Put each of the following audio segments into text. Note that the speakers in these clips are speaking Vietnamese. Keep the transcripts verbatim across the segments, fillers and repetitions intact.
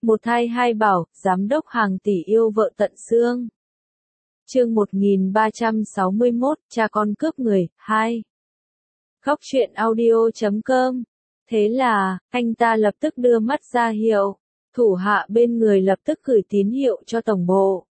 Một thai hai bảo, giám đốc hàng tỷ yêu vợ tận xương. Chương một nghìn ba trăm sáu mươi mốt, cha con cướp người, hai. Khóc chuyện audio chấm com. Thế là, anh ta lập tức đưa mắt ra hiệu. Thủ hạ bên người lập tức gửi tín hiệu cho tổng bộ.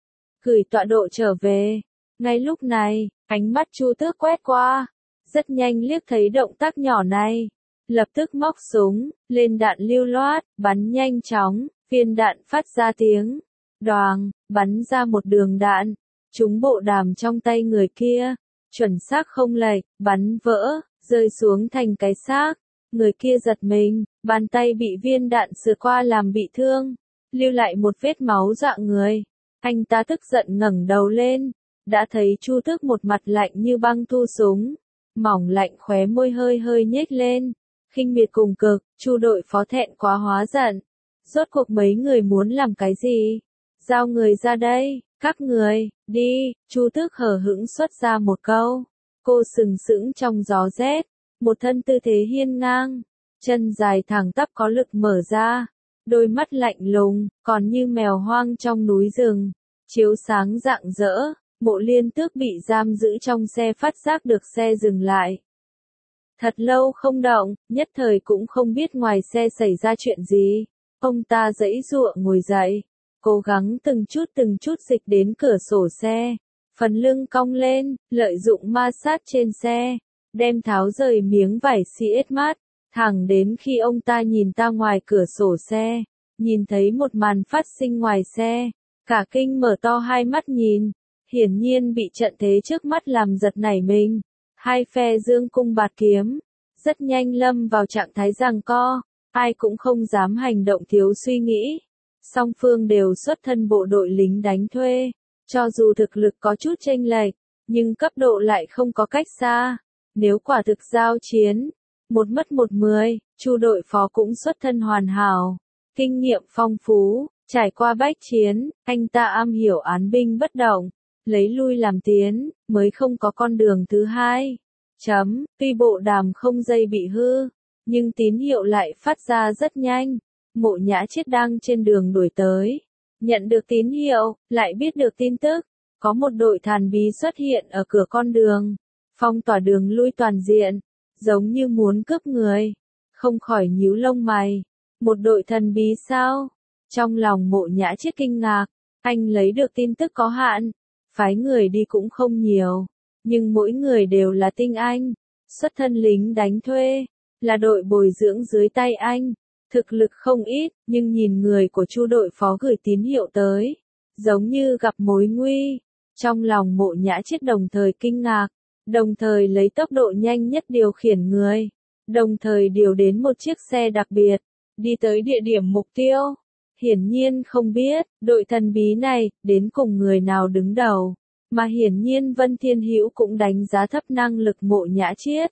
Gửi tọa độ trở về. Ngay lúc này, ánh mắt Chu Tước quét qua. Rất nhanh liếc thấy động tác nhỏ này. Lập tức móc súng, lên đạn lưu loát, bắn nhanh chóng, viên đạn phát ra tiếng. Đoàng, bắn ra một đường đạn. Trúng bộ đàm trong tay người kia. Chuẩn xác không lệch, bắn vỡ, rơi xuống thành cái xác. Người kia giật mình, bàn tay bị viên đạn sượt qua làm bị thương. Lưu lại một vết máu dọa người. Anh ta tức giận ngẩng đầu lên. Đã thấy Chu Tước một mặt lạnh như băng thu súng. Mỏng lạnh khóe môi hơi hơi nhếch lên. Khinh miệt cùng cực, Chu đội phó thẹn quá hóa giận. Rốt cuộc mấy người muốn làm cái gì? Giao người ra đây, các người, đi, Chu Tước hờ hững xuất ra một câu. Cô sừng sững trong gió rét, một thân tư thế hiên ngang, chân dài thẳng tắp có lực mở ra, đôi mắt lạnh lùng, còn như mèo hoang trong núi rừng, chiếu sáng rạng rỡ. Mộ Liên Tước bị giam giữ trong xe phát giác được xe dừng lại. Thật lâu không động, nhất thời cũng không biết ngoài xe xảy ra chuyện gì. Ông ta giãy giụa ngồi dậy, cố gắng từng chút từng chút dịch đến cửa sổ xe. Phần lưng cong lên, lợi dụng ma sát trên xe, đem tháo rời miếng vải xi ét mát, thẳng đến khi ông ta nhìn ra ngoài cửa sổ xe, nhìn thấy một màn phát sinh ngoài xe, cả kinh mở to hai mắt nhìn, hiển nhiên bị trận thế trước mắt làm giật nảy mình. Hai phe dương cung bạt kiếm, rất nhanh lâm vào trạng thái giằng co, ai cũng không dám hành động thiếu suy nghĩ. Song phương đều xuất thân bộ đội lính đánh thuê, cho dù thực lực có chút chênh lệch, nhưng cấp độ lại không có cách xa. Nếu quả thực giao chiến, một mất một mười, Chu đội phó cũng xuất thân hoàn hảo, kinh nghiệm phong phú, trải qua bách chiến, anh ta am hiểu án binh bất động, lấy lui làm tiến, mới không có con đường thứ hai. Chấm, tuy bộ đàm không dây bị hư, nhưng tín hiệu lại phát ra rất nhanh. Mộ Nhã Chiết đang trên đường đuổi tới. Nhận được tín hiệu, lại biết được tin tức. Có một đội thàn bí xuất hiện ở cửa con đường. Phong tỏa đường lui toàn diện. Giống như muốn cướp người. Không khỏi nhíu lông mày. Một đội thần bí sao? Trong lòng Mộ Nhã Chiết kinh ngạc. Anh lấy được tin tức có hạn. Phái người đi cũng không nhiều. Nhưng mỗi người đều là tinh anh. Xuất thân lính đánh thuê. Là đội bồi dưỡng dưới tay anh. Thực lực không ít, nhưng nhìn người của Chu đội phó gửi tín hiệu tới, giống như gặp mối nguy. Trong lòng Mộ Nhã Chiết đồng thời kinh ngạc, đồng thời lấy tốc độ nhanh nhất điều khiển người, đồng thời điều đến một chiếc xe đặc biệt, đi tới địa điểm mục tiêu. Hiển nhiên không biết, đội thần bí này, đến cùng người nào đứng đầu, mà hiển nhiên Vân Thiên Hữu cũng đánh giá thấp năng lực Mộ Nhã Chiết.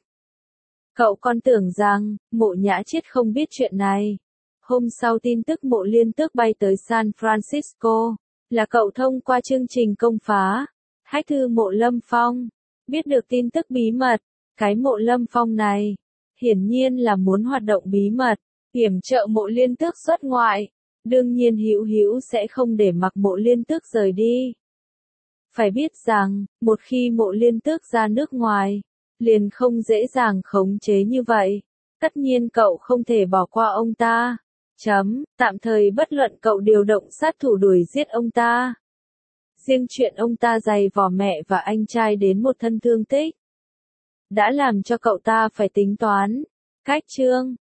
Cậu còn tưởng rằng, Mộ Nhã Chiết không biết chuyện này. Hôm sau tin tức Mộ Liên Tước bay tới San Francisco, là cậu thông qua chương trình công phá, hack thư Mộ Lâm Phong, biết được tin tức bí mật, cái Mộ Lâm Phong này, hiển nhiên là muốn hoạt động bí mật, yểm trợ Mộ Liên Tước xuất ngoại, đương nhiên Hữu Hữu sẽ không để mặc Mộ Liên Tước rời đi. Phải biết rằng, một khi Mộ Liên Tước ra nước ngoài, liền không dễ dàng khống chế như vậy. Tất nhiên cậu không thể bỏ qua ông ta. Chấm, tạm thời bất luận cậu điều động sát thủ đuổi giết ông ta. Riêng chuyện ông ta giày vò mẹ và anh trai đến một thân thương tích, đã làm cho cậu ta phải tính toán. Cách chương,